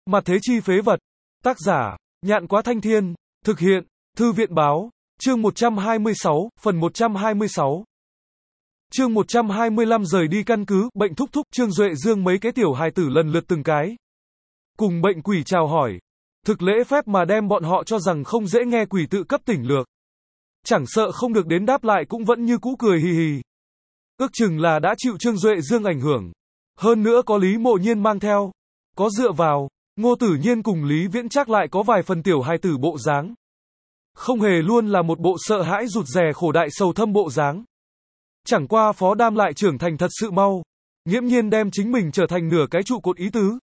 Mặt thế chi phế vật. Tác giả, Nhạn Quá Thanh Thiên. Thực hiện, Thư viện Báo. Chương 126, phần 126. Chương 125 rời đi căn cứ, bệnh thúc thúc, Trương Duệ Dương mấy cái tiểu hài tử lần lượt từng cái. Cùng bệnh quỷ chào hỏi. Thực lễ phép mà đem bọn họ cho rằng không dễ nghe quỷ tự cấp tỉnh lược. Chẳng sợ không được đến đáp lại cũng vẫn như cũ cười hì hì. Ước chừng là đã chịu Trương Duệ Dương ảnh hưởng. Hơn nữa có Lý Mộ Nhiên mang theo. Có dựa vào, Ngô Tử Nhiên cùng Lý Viễn chắc lại có vài phần tiểu hài tử bộ dáng. Không hề luôn là một bộ sợ hãi rụt rè khổ đại sầu thâm bộ dáng. Chẳng qua Phó Đam lại trưởng thành thật sự mau. Nghiễm nhiên đem chính mình trở thành nửa cái trụ cột ý tứ.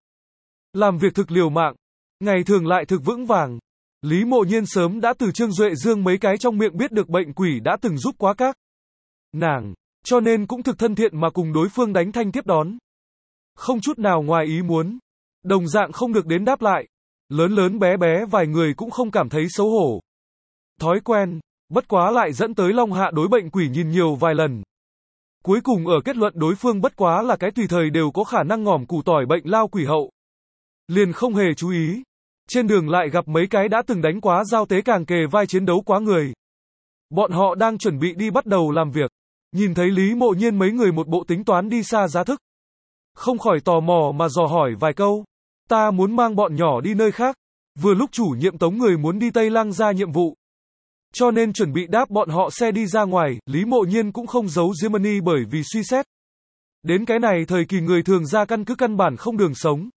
Làm việc thực liều mạng. Ngày thường lại thực vững vàng. Lý Mộ Nhiên sớm đã từ Trương Duệ Dương mấy cái trong miệng biết được bệnh quỷ đã từng giúp quá các nàng, cho nên cũng thực thân thiện mà cùng đối phương đánh thanh tiếp đón. Không chút nào ngoài ý muốn. Đồng dạng không được đến đáp lại. Lớn lớn bé bé vài người cũng không cảm thấy xấu hổ. Thói quen, bất quá lại dẫn tới Long Hạ đối bệnh quỷ nhìn nhiều vài lần. Cuối cùng ở kết luận đối phương bất quá là cái tùy thời đều có khả năng ngỏm củ tỏi bệnh lao quỷ hậu. Liền không hề chú ý. Trên đường lại gặp mấy cái đã từng đánh quá giao tế càng kề vai chiến đấu quá người. Bọn họ đang chuẩn bị đi bắt đầu làm việc. Nhìn thấy Lý Mộ Nhiên mấy người một bộ tính toán đi xa giá thức. Không khỏi tò mò mà dò hỏi vài câu. Ta muốn mang bọn nhỏ đi nơi khác. Vừa lúc chủ nhiệm Tống người muốn đi Tây Lăng ra nhiệm vụ. Cho nên chuẩn bị đáp bọn họ xe đi ra ngoài, Lý Mộ Nhiên cũng không giấu Germany bởi vì suy xét. Đến cái này thời kỳ người thường ra căn cứ căn bản không đường sống.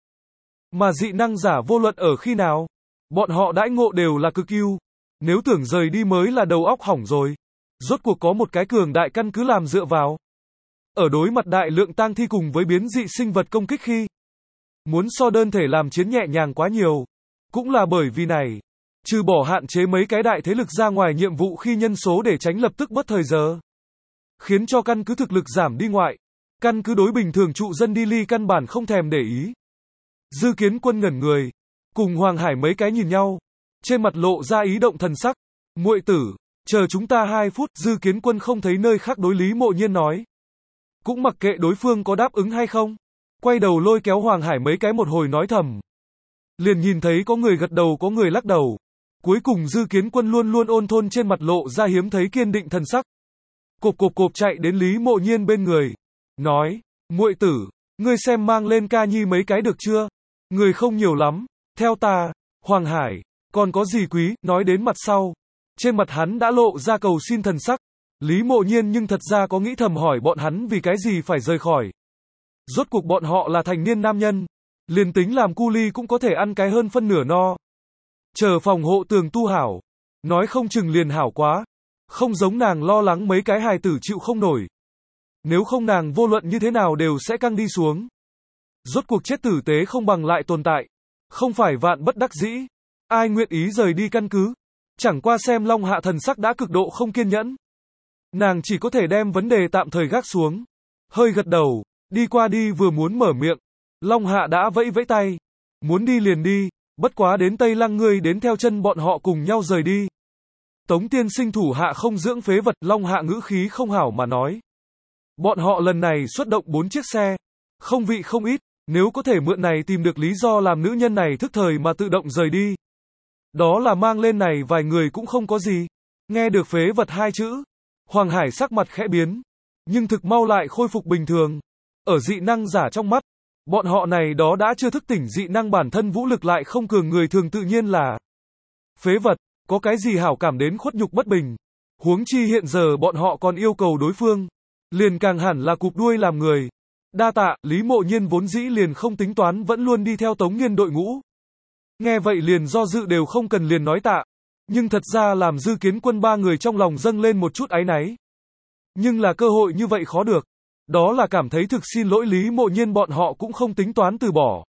Mà dị năng giả vô luận ở khi nào. Bọn họ đãi ngộ đều là cực ưu. Nếu tưởng rời đi mới là đầu óc hỏng rồi. Rốt cuộc có một cái cường đại căn cứ làm dựa vào. Ở đối mặt đại lượng tang thi cùng với biến dị sinh vật công kích khi. Muốn so đơn thể làm chiến nhẹ nhàng quá nhiều. Cũng là bởi vì này. Trừ bỏ hạn chế mấy cái đại thế lực ra ngoài nhiệm vụ khi nhân số để tránh lập tức mất thời giờ. Khiến cho căn cứ thực lực giảm đi ngoại. Căn cứ đối bình thường trụ dân đi ly căn bản không thèm để ý. Dư Kiến Quân ngẩn người. Cùng Hoàng Hải mấy cái nhìn nhau. Trên mặt lộ ra ý động thần sắc. Muội tử, chờ chúng ta 2 phút. Dư Kiến Quân không thấy nơi khác đối Lý Mộ Nhiên nói. Cũng mặc kệ đối phương có đáp ứng hay không. Quay đầu lôi kéo Hoàng Hải mấy cái một hồi nói thầm. Liền nhìn thấy có người gật đầu có người lắc đầu. Cuối cùng Dư Kiến Quân luôn luôn ôn thôn trên mặt lộ ra hiếm thấy kiên định thần sắc. Cộp chạy đến Lý Mộ Nhiên bên người. Nói, muội tử, ngươi xem mang lên ca nhi mấy cái được chưa? Người không nhiều lắm. Theo ta, Hoàng Hải, còn có gì quý, nói đến mặt sau. Trên mặt hắn đã lộ ra cầu xin thần sắc. Lý Mộ Nhiên nhưng thật ra có nghĩ thầm hỏi bọn hắn vì cái gì phải rời khỏi. Rốt cuộc bọn họ là thành niên nam nhân. Liền tính làm cu ly cũng có thể ăn cái hơn phân nửa no. Chờ phòng hộ tường tu hảo. Nói không chừng liền hảo quá. Không giống nàng lo lắng mấy cái hài tử chịu không nổi. Nếu không nàng vô luận như thế nào đều sẽ căng đi xuống. Rốt cuộc chết tử tế không bằng lại tồn tại. Không phải vạn bất đắc dĩ. Ai nguyện ý rời đi căn cứ. Chẳng qua xem Long Hạ thần sắc đã cực độ không kiên nhẫn. Nàng chỉ có thể đem vấn đề tạm thời gác xuống. Hơi gật đầu. Đi qua đi vừa muốn mở miệng. Long Hạ đã vẫy vẫy tay. Muốn đi liền đi. Bất quá đến Tây Lăng ngươi đến theo chân bọn họ cùng nhau rời đi. Tống tiên sinh thủ hạ không dưỡng phế vật. Long Hạ ngữ khí không hảo mà nói. Bọn họ lần này xuất động 4 chiếc xe. Không vị không ít. Nếu có thể mượn này tìm được lý do làm nữ nhân này thức thời mà tự động rời đi. Đó là mang lên này vài người cũng không có gì. Nghe được phế vật 2 chữ. Hoàng Hải sắc mặt khẽ biến. Nhưng thực mau lại khôi phục bình thường. Ở dị năng giả trong mắt. Bọn họ này đó đã chưa thức tỉnh dị năng bản thân vũ lực lại không cường người thường tự nhiên là phế vật, có cái gì hảo cảm đến khuất nhục bất bình. Huống chi hiện giờ bọn họ còn yêu cầu đối phương. Liền càng hẳn là cụp đuôi làm người. Đa tạ, Lý Mộ Nhiên vốn dĩ liền không tính toán vẫn luôn đi theo Tống Nghiên đội ngũ. Nghe vậy liền do dự đều không cần liền nói tạ. Nhưng thật ra làm Dư Kiến Quân 3 người trong lòng dâng lên một chút áy náy. Nhưng là cơ hội như vậy khó được. Đó là cảm thấy thực xin lỗi Lý Mộ Nhiên bọn họ cũng không tính toán từ bỏ.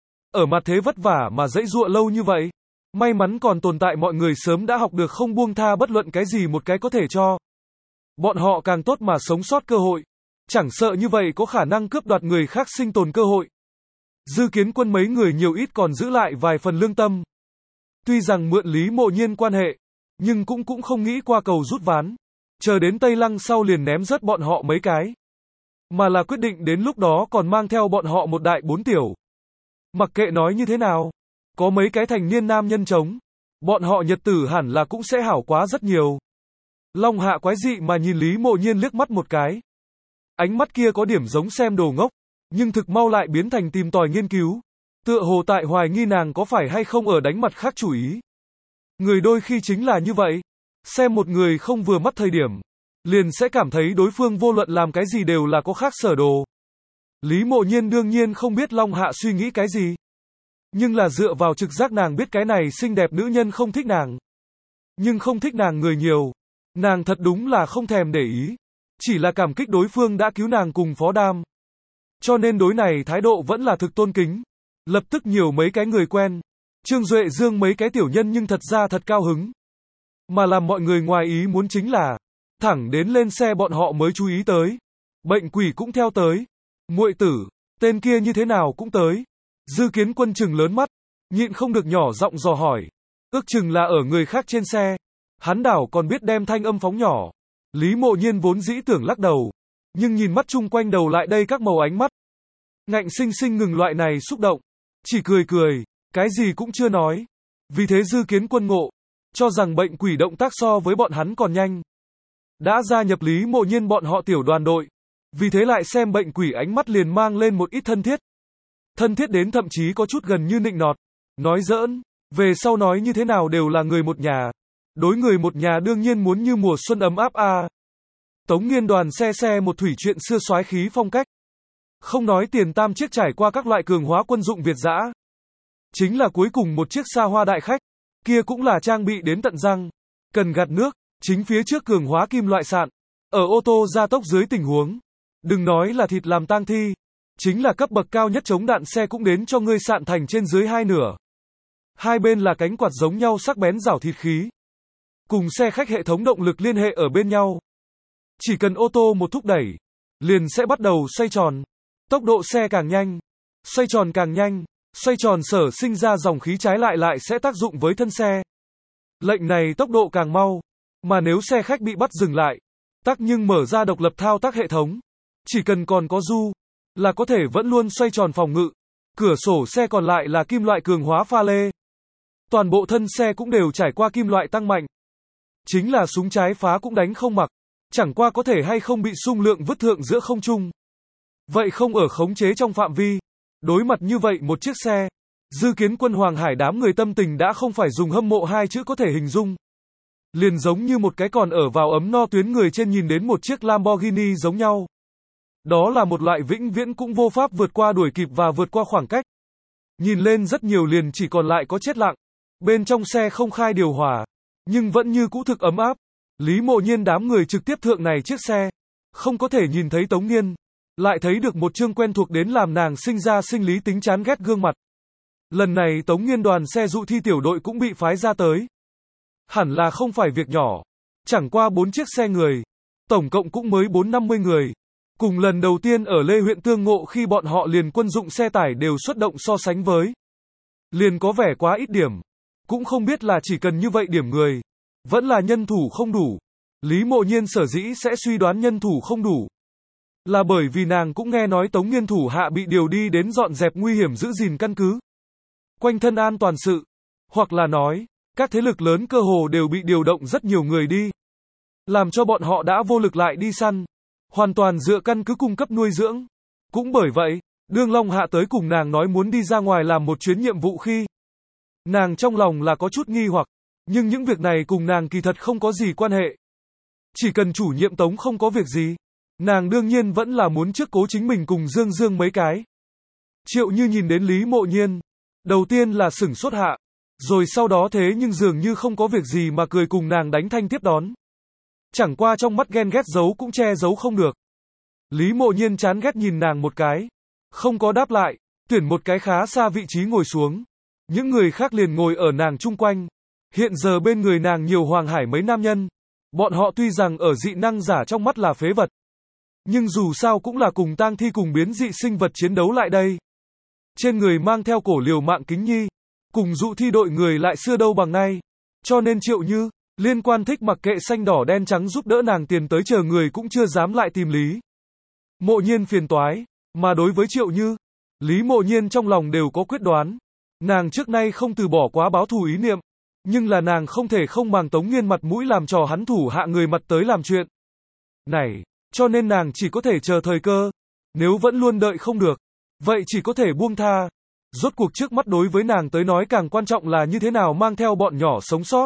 Ở mặt thế vất vả mà dãy dụa lâu như vậy. May mắn còn tồn tại mọi người sớm đã học được không buông tha bất luận cái gì một cái có thể cho. Bọn họ càng tốt mà sống sót cơ hội. Chẳng sợ như vậy có khả năng cướp đoạt người khác sinh tồn cơ hội. Dư Kiến Quân mấy người nhiều ít còn giữ lại vài phần lương tâm. Tuy rằng mượn Lý Mộ Nhiên quan hệ. Nhưng cũng không nghĩ qua cầu rút ván. Chờ đến Tây Lăng sau liền ném rớt bọn họ mấy cái. Mà là quyết định đến lúc đó còn mang theo bọn họ một đại 4 tiểu. Mặc kệ nói như thế nào, có mấy cái thành niên nam nhân chống, bọn họ nhật tử hẳn là cũng sẽ hảo quá rất nhiều. Long Hạ quái dị mà nhìn Lý Mộ Nhiên liếc mắt một cái. Ánh mắt kia có điểm giống xem đồ ngốc, nhưng thực mau lại biến thành tìm tòi nghiên cứu. Tựa hồ tại hoài nghi nàng có phải hay không ở đánh mặt khác chủ ý. Người đôi khi chính là như vậy. Xem một người không vừa mắt thời điểm, liền sẽ cảm thấy đối phương vô luận làm cái gì đều là có khác sở đồ. Lý Mộ Nhiên đương nhiên không biết Long Hạ suy nghĩ cái gì. Nhưng là dựa vào trực giác nàng biết cái này xinh đẹp nữ nhân không thích nàng. Nhưng không thích nàng người nhiều. Nàng thật đúng là không thèm để ý. Chỉ là cảm kích đối phương đã cứu nàng cùng Phó Đam. Cho nên đối này thái độ vẫn là thực tôn kính. Lập tức nhiều mấy cái người quen. Trương Duệ Dương mấy cái tiểu nhân nhưng thật ra thật cao hứng. Mà làm mọi người ngoài ý muốn chính là, thẳng đến lên xe bọn họ mới chú ý tới. Bệnh quỷ cũng theo tới. Muội tử, tên kia như thế nào cũng tới. Dư Kiến Quân trừng lớn mắt, nhịn không được nhỏ giọng dò hỏi. Ước chừng là ở người khác trên xe. Hắn đảo còn biết đem thanh âm phóng nhỏ. Lý Mộ Nhiên vốn dĩ tưởng lắc đầu. Nhưng nhìn mắt chung quanh đầu lại đây các màu ánh mắt. Ngạnh sinh sinh ngừng loại này xúc động. Chỉ cười cười, cái gì cũng chưa nói. Vì thế Dư Kiến Quân ngộ, cho rằng bệnh quỷ động tác so với bọn hắn còn nhanh. Đã gia nhập Lý Mộ Nhiên bọn họ tiểu đoàn đội. Vì thế lại xem bệnh quỷ ánh mắt liền mang lên một ít thân thiết. Thân thiết đến thậm chí có chút gần như nịnh nọt. Nói giỡn, về sau nói như thế nào đều là người một nhà. Đối người một nhà đương nhiên muốn như mùa xuân ấm áp a. Tống Nghiên đoàn xe một thủy chuyện xưa soái khí phong cách. Không nói tiền tam chiếc trải qua các loại cường hóa quân dụng Việt dã. Chính là cuối cùng một chiếc xa hoa đại khách. Kia cũng là trang bị đến tận răng. Cần gạt nước, chính phía trước cường hóa kim loại sạn. Ở ô tô gia tốc dưới tình huống. Đừng nói là thịt làm tang thi. Chính là cấp bậc cao nhất chống đạn xe cũng đến cho ngươi sạn thành trên dưới hai nửa. Hai bên là cánh quạt giống nhau sắc bén rảo thịt khí. Cùng xe khách hệ thống động lực liên hệ ở bên nhau. Chỉ cần ô tô một thúc đẩy, liền sẽ bắt đầu xoay tròn. Tốc độ xe càng nhanh, xoay tròn càng nhanh, xoay tròn sở sinh ra dòng khí trái lại sẽ tác dụng với thân xe. Lệnh này tốc độ càng mau, mà nếu xe khách bị bắt dừng lại, tắc nhưng mở ra độc lập thao tác hệ thống. Chỉ cần còn có du, là có thể vẫn luôn xoay tròn phòng ngự. Cửa sổ xe còn lại là kim loại cường hóa pha lê. Toàn bộ thân xe cũng đều trải qua kim loại tăng mạnh. Chính là súng trái phá cũng đánh không mặc. Chẳng qua có thể hay không bị xung lượng vứt thượng giữa không trung. Vậy không ở khống chế trong phạm vi. Đối mặt như vậy một chiếc xe, Dư Kiến Quân Hoàng Hải đám người tâm tình đã không phải dùng hâm mộ hai chữ có thể hình dung. Liền giống như một cái còn ở vào ấm no tuyến người trên nhìn đến một chiếc Lamborghini giống nhau. Đó là một loại vĩnh viễn cũng vô pháp vượt qua đuổi kịp và vượt qua khoảng cách. Nhìn lên rất nhiều liền chỉ còn lại có chết lặng. Bên trong xe không khai điều hòa, nhưng vẫn như cũ thực ấm áp. Lý Mộ Nhiên đám người trực tiếp thượng này chiếc xe. Không có thể nhìn thấy Tống Nghiên. Lại thấy được một chương quen thuộc đến làm nàng sinh ra sinh lý tính chán ghét gương mặt. Lần này Tống Nghiên đoàn xe dụ thi tiểu đội cũng bị phái ra tới. Hẳn là không phải việc nhỏ. Chẳng qua 4 chiếc xe người. Tổng cộng cũng mới 450 người. Cùng lần đầu tiên ở Lê huyện tương ngộ khi bọn họ liền quân dụng xe tải đều xuất động so sánh với. Liền có vẻ quá ít điểm. Cũng không biết là chỉ cần như vậy điểm người. Vẫn là nhân thủ không đủ. Lý Mộ Nhiên sở dĩ sẽ suy đoán nhân thủ không đủ. Là bởi vì nàng cũng nghe nói Tống Nghiên thủ hạ bị điều đi đến dọn dẹp nguy hiểm giữ gìn căn cứ. Quanh thân an toàn sự. Hoặc là nói, các thế lực lớn cơ hồ đều bị điều động rất nhiều người đi. Làm cho bọn họ đã vô lực lại đi săn. Hoàn toàn dựa căn cứ cung cấp nuôi dưỡng. Cũng bởi vậy, đương Long Hạ tới cùng nàng nói muốn đi ra ngoài làm một chuyến nhiệm vụ khi. Nàng trong lòng là có chút nghi hoặc. Nhưng những việc này cùng nàng kỳ thật không có gì quan hệ. Chỉ cần chủ nhiệm Tống không có việc gì. Nàng đương nhiên vẫn là muốn trước cố chính mình cùng Dương Dương mấy cái. Triệu Như nhìn đến Lý Mộ Nhiên. Đầu tiên là sửng sốt hạ. Rồi sau đó thế nhưng dường như không có việc gì mà cười cùng nàng đánh thanh tiếp đón. Chẳng qua trong mắt ghen ghét giấu cũng che giấu không được. Lý Mộ Nhiên chán ghét nhìn nàng một cái. Không có đáp lại. Tuyển một cái khá xa vị trí ngồi xuống. Những người khác liền ngồi ở nàng chung quanh. Hiện giờ bên người nàng nhiều Hoàng Hải mấy nam nhân. Bọn họ tuy rằng ở dị năng giả trong mắt là phế vật. Nhưng dù sao cũng là cùng tang thi cùng biến dị sinh vật chiến đấu lại đây. Trên người mang theo cổ liều mạng kính nhi. Cùng dụ thi đội người lại xưa đâu bằng nay. Cho nên Triệu Như, liên quan thích mặc kệ xanh đỏ đen trắng giúp đỡ nàng tiền tới chờ người cũng chưa dám lại tìm Lý Mộ Nhiên phiền toái. Mà đối với Triệu Như, Lý Mộ Nhiên trong lòng đều có quyết đoán. Nàng trước nay không từ bỏ quá báo thù ý niệm, nhưng là nàng không thể không màng Tống Nghiên mặt mũi làm trò hắn thủ hạ người mặt tới làm chuyện này, cho nên nàng chỉ có thể chờ thời cơ. Nếu vẫn luôn đợi không được, vậy chỉ có thể buông tha. Rốt cuộc trước mắt đối với nàng tới nói càng quan trọng là như thế nào mang theo bọn nhỏ sống sót,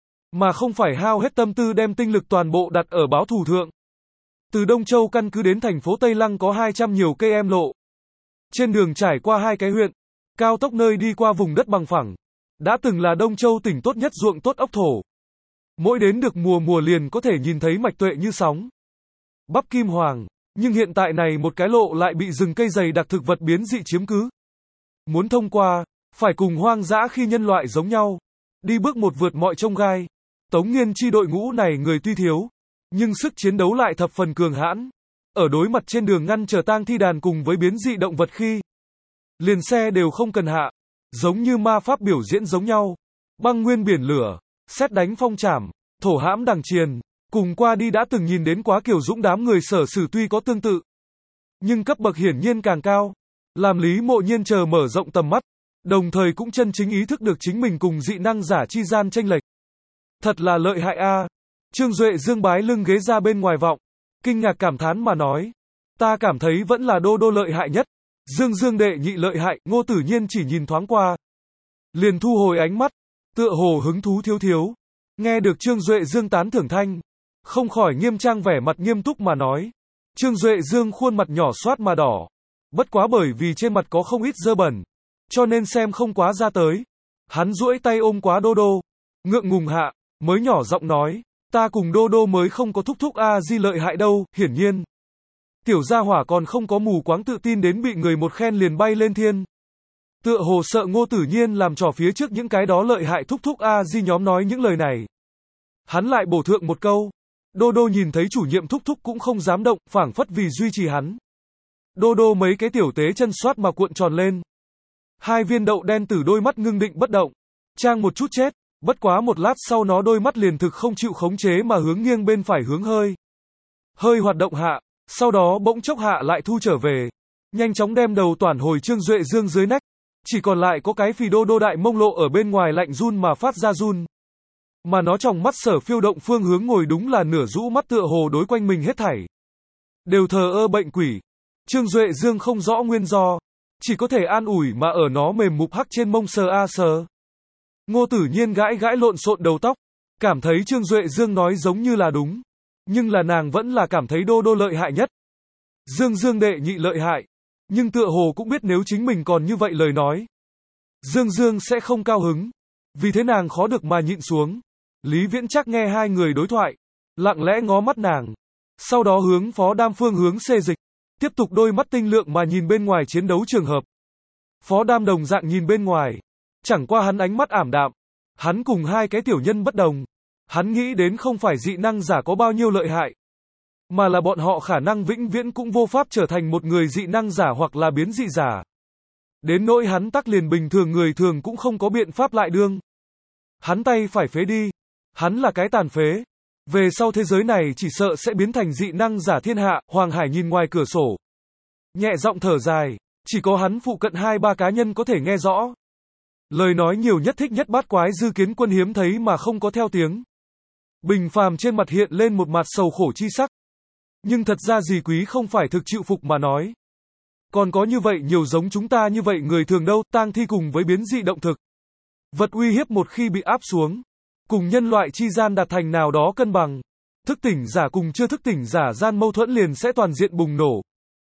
mà không phải hao hết tâm tư đem tinh lực toàn bộ đặt ở báo thù thượng. Từ Đông Châu căn cứ đến thành phố Tây Lăng có 200 nhiều cây em lộ. Trên đường trải qua 2 cái huyện, cao tốc nơi đi qua vùng đất bằng phẳng. Đã từng là Đông Châu tỉnh tốt nhất ruộng tốt ốc thổ. Mỗi đến được mùa liền có thể nhìn thấy mạch tuệ như sóng. Bắp kim hoàng, nhưng hiện tại này một cái lộ lại bị rừng cây dày đặc thực vật biến dị chiếm cứ. Muốn thông qua, phải cùng hoang dã khi nhân loại giống nhau. Đi bước một vượt mọi chông gai. Tống Nghiên chi đội ngũ này người tuy thiếu, nhưng sức chiến đấu lại thập phần cường hãn. Ở đối mặt trên đường ngăn chờ tang thi đàn cùng với biến dị động vật khi liền xe đều không cần hạ, giống như ma pháp biểu diễn giống nhau. Băng nguyên biển lửa, sét đánh phong trảm, thổ hãm đằng triền, cùng qua đi đã từng nhìn đến quá Kiều Dũng đám người Sở Sử tuy có tương tự, nhưng cấp bậc hiển nhiên càng cao. Làm Lý Mộ Nhiên chờ mở rộng tầm mắt, đồng thời cũng chân chính ý thức được chính mình cùng dị năng giả chi gian chênh lệch. Thật là lợi hại a. Trương Duệ Dương bái lưng ghế ra bên ngoài vọng, kinh ngạc cảm thán mà nói, ta cảm thấy vẫn là Đô Đô lợi hại nhất. Dương đệ nhị lợi hại. Ngô Tử Nhiên chỉ nhìn thoáng qua, liền thu hồi ánh mắt, tựa hồ hứng thú thiếu. Nghe được Trương Duệ Dương tán thưởng thanh, không khỏi nghiêm trang vẻ mặt nghiêm túc mà nói. Trương Duệ Dương khuôn mặt nhỏ xoát mà đỏ, bất quá bởi vì trên mặt có không ít dơ bẩn, cho nên xem không quá ra tới. Hắn duỗi tay ôm quá Đô Đô, ngượng ngùng hạ, mới nhỏ giọng nói, ta cùng Đô Đô mới không có thúc A Di lợi hại đâu. Hiển nhiên, tiểu gia hỏa còn không có mù quáng tự tin đến bị người một khen liền bay lên thiên. Tựa hồ sợ Ngô Tử Nhiên làm trò phía trước những cái đó lợi hại thúc A Di nhóm nói những lời này. Hắn lại bổ thượng một câu, Đô Đô nhìn thấy chủ nhiệm thúc cũng không dám động, phảng phất vì duy trì hắn. Đô Đô mấy cái tiểu tế chân xoát mà cuộn tròn lên. 2 viên đậu đen từ đôi mắt ngưng định bất động, trang một chút chết, bất quá một lát sau nó đôi mắt liền thực không chịu khống chế mà hướng nghiêng bên phải hướng hơi hoạt động hạ, sau đó bỗng chốc hạ lại thu trở về, nhanh chóng đem đầu toàn hồi Trương Duệ Dương dưới nách, chỉ còn lại có cái phì Đô Đô đại mông lộ ở bên ngoài lạnh run mà phát ra run. Mà nó trong mắt Sở phiêu động phương hướng ngồi đúng là nửa rũ mắt tựa hồ đối quanh mình hết thảy đều thờ ơ bệnh quỷ. Trương Duệ Dương không rõ nguyên do, chỉ có thể an ủi mà ở nó mềm mục hắc trên mông sờ a sờ. Ngô Tử Nhiên gãi lộn xộn đầu tóc, cảm thấy Trương Duệ Dương nói giống như là đúng, nhưng là nàng vẫn là cảm thấy Đô Đô lợi hại nhất. Dương đệ nhị lợi hại, nhưng tựa hồ cũng biết nếu chính mình còn như vậy lời nói, Dương sẽ không cao hứng, vì thế nàng khó được mà nhịn xuống. Lý Viễn Trác nghe 2 người đối thoại, lặng lẽ ngó mắt nàng, sau đó hướng Phó Đam phương hướng xê dịch, tiếp tục đôi mắt tinh lượng mà nhìn bên ngoài chiến đấu trường hợp. Phó Đam đồng dạng nhìn bên ngoài, chẳng qua hắn ánh mắt ảm đạm, hắn cùng 2 cái tiểu nhân bất đồng, hắn nghĩ đến không phải dị năng giả có bao nhiêu lợi hại, mà là bọn họ khả năng vĩnh viễn cũng vô pháp trở thành một người dị năng giả hoặc là biến dị giả. Đến nỗi hắn tắc liền bình thường người thường cũng không có biện pháp lại đương. Hắn tay phải phế đi, hắn là cái tàn phế. Về sau thế giới này chỉ sợ sẽ biến thành dị năng giả thiên hạ. Hoàng Hải nhìn ngoài cửa sổ, nhẹ giọng thở dài, chỉ có hắn phụ cận 2-3 cá nhân có thể nghe rõ. Lời nói nhiều nhất thích nhất bát quái Dư Kiến Quân hiếm thấy mà không có theo tiếng. Bình phàm trên mặt hiện lên một mặt sầu khổ chi sắc. Nhưng thật ra Dì Quý không phải thực chịu phục mà nói. Còn có như vậy nhiều giống chúng ta như vậy người thường đâu. Tang thi cùng với biến dị động thực vật uy hiếp một khi bị áp xuống, cùng nhân loại chi gian đạt thành nào đó cân bằng, thức tỉnh giả cùng chưa thức tỉnh giả gian mâu thuẫn liền sẽ toàn diện bùng nổ.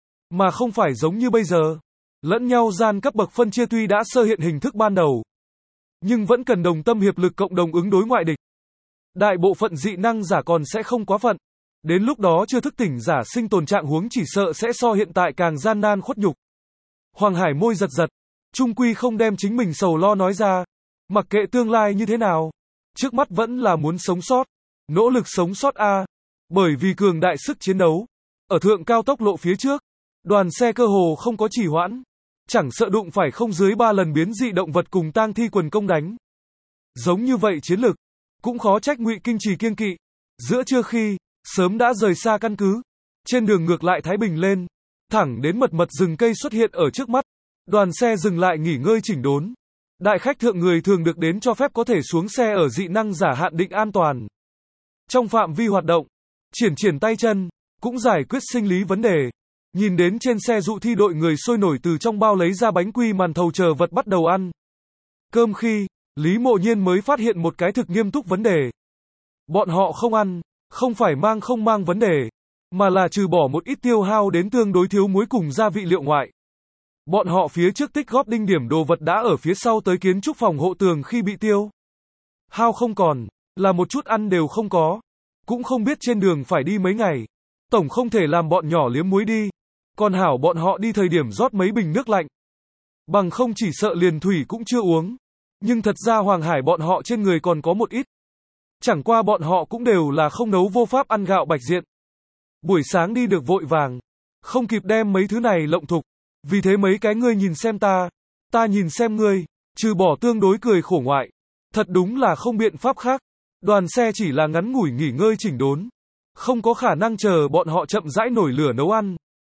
Mà không phải giống như bây giờ, lẫn nhau gian cấp bậc phân chia tuy đã sơ hiện hình thức ban đầu, nhưng vẫn cần đồng tâm hiệp lực cộng đồng ứng đối ngoại địch. Đại bộ phận dị năng giả còn sẽ không quá phận. Đến lúc đó chưa thức tỉnh giả sinh tồn trạng huống chỉ sợ sẽ so hiện tại càng gian nan khuất nhục. Hoàng Hải môi giật giật, chung quy không đem chính mình sầu lo nói ra. Mặc kệ tương lai như thế nào, trước mắt vẫn là muốn sống sót, nỗ lực sống sót a. Bởi vì cường đại sức chiến đấu, ở thượng cao tốc lộ phía trước, đoàn xe cơ hồ không có trì hoãn, chẳng sợ đụng phải không dưới 3 lần biến dị động vật cùng tang thi quần công đánh. Giống như vậy chiến lực, cũng khó trách Ngụy Kinh Trì kiêng kỵ. Giữa trưa khi, sớm đã rời xa căn cứ, trên đường ngược lại thái bình lên, thẳng đến mật rừng cây xuất hiện ở trước mắt, đoàn xe dừng lại nghỉ ngơi chỉnh đốn. Đại khách thượng người thường được đến cho phép có thể xuống xe ở dị năng giả hạn định an toàn. Trong phạm vi hoạt động, triển tay chân, cũng giải quyết sinh lý vấn đề. Nhìn đến trên xe dụ thi đội người sôi nổi từ trong bao lấy ra bánh quy màn thầu chờ vật bắt đầu ăn. Cơm khi, Lý Mộ Nhiên mới phát hiện một cái thực nghiêm túc vấn đề. Bọn họ không ăn, không phải không mang vấn đề, mà là trừ bỏ một ít tiêu hao đến tương đối thiếu muối cùng gia vị liệu ngoại. Bọn họ phía trước tích góp đinh điểm đồ vật đã ở phía sau tới kiến trúc phòng hộ tường khi bị tiêu hao không còn, là một chút ăn đều không có. Cũng không biết trên đường phải đi mấy ngày. Tổng không thể làm bọn nhỏ liếm muối đi. Còn hảo bọn họ đi thời điểm rót mấy bình nước lạnh. Bằng không chỉ sợ liền thủy cũng chưa uống. Nhưng thật ra Hoàng Hải bọn họ trên người còn có một ít. Chẳng qua bọn họ cũng đều là không nấu vô pháp ăn gạo bạch diện. Buổi sáng đi được vội vàng. Không kịp đem mấy thứ này lộng thục. Vì thế mấy cái ngươi nhìn xem ta nhìn xem ngươi, trừ bỏ tương đối cười khổ ngoại. Thật đúng là không biện pháp khác. Đoàn xe chỉ là ngắn ngủi nghỉ ngơi chỉnh đốn. Không có khả năng chờ bọn họ chậm rãi nổi lửa nấu ăn.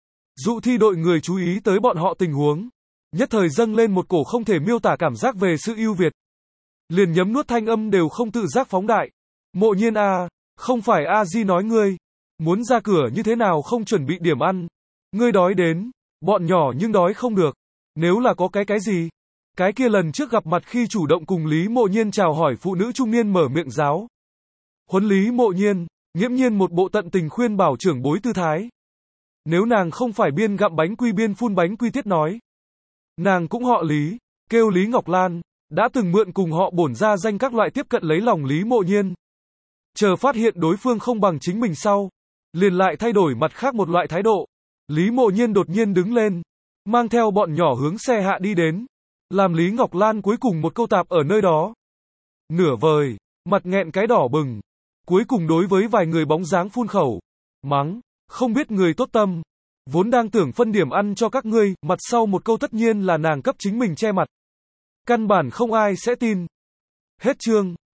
Dụ thi đội người chú ý tới bọn họ tình huống. Nhất thời dâng lên một cổ không thể miêu tả cảm giác về sự ưu việt. Liền nhấm nuốt thanh âm đều không tự giác phóng đại. Mộ Nhiên à, không phải A Di nói ngươi. Muốn ra cửa như thế nào không chuẩn bị điểm ăn. Ngươi đói đến, bọn nhỏ nhưng đói không được. Nếu là có cái gì. Cái kia lần trước gặp mặt khi chủ động cùng Lý Mộ Nhiên chào hỏi phụ nữ trung niên mở miệng giáo huấn Lý Mộ Nhiên, nghiễm nhiên một bộ tận tình khuyên bảo trưởng bối tư thái. Nếu nàng không phải biên gặm bánh quy biên phun bánh quy tiết nói. Nàng cũng họ Lý, kêu Lý Ngọc Lan, đã từng mượn cùng họ bổn ra danh các loại tiếp cận lấy lòng Lý Mộ Nhiên. Chờ phát hiện đối phương không bằng chính mình sau, liền lại thay đổi mặt khác một loại thái độ. Lý Mộ Nhiên đột nhiên đứng lên, mang theo bọn nhỏ hướng xe hạ đi đến, làm Lý Ngọc Lan cuối cùng một câu tạp ở nơi đó. Nửa vời, mặt nghẹn cái đỏ bừng, cuối cùng đối với vài người bóng dáng phun khẩu, mắng, không biết người tốt tâm, vốn đang tưởng phân điểm ăn cho các ngươi, mặt sau một câu tất nhiên là nàng cấp chính mình che mặt. Căn bản không ai sẽ tin. Hết chương.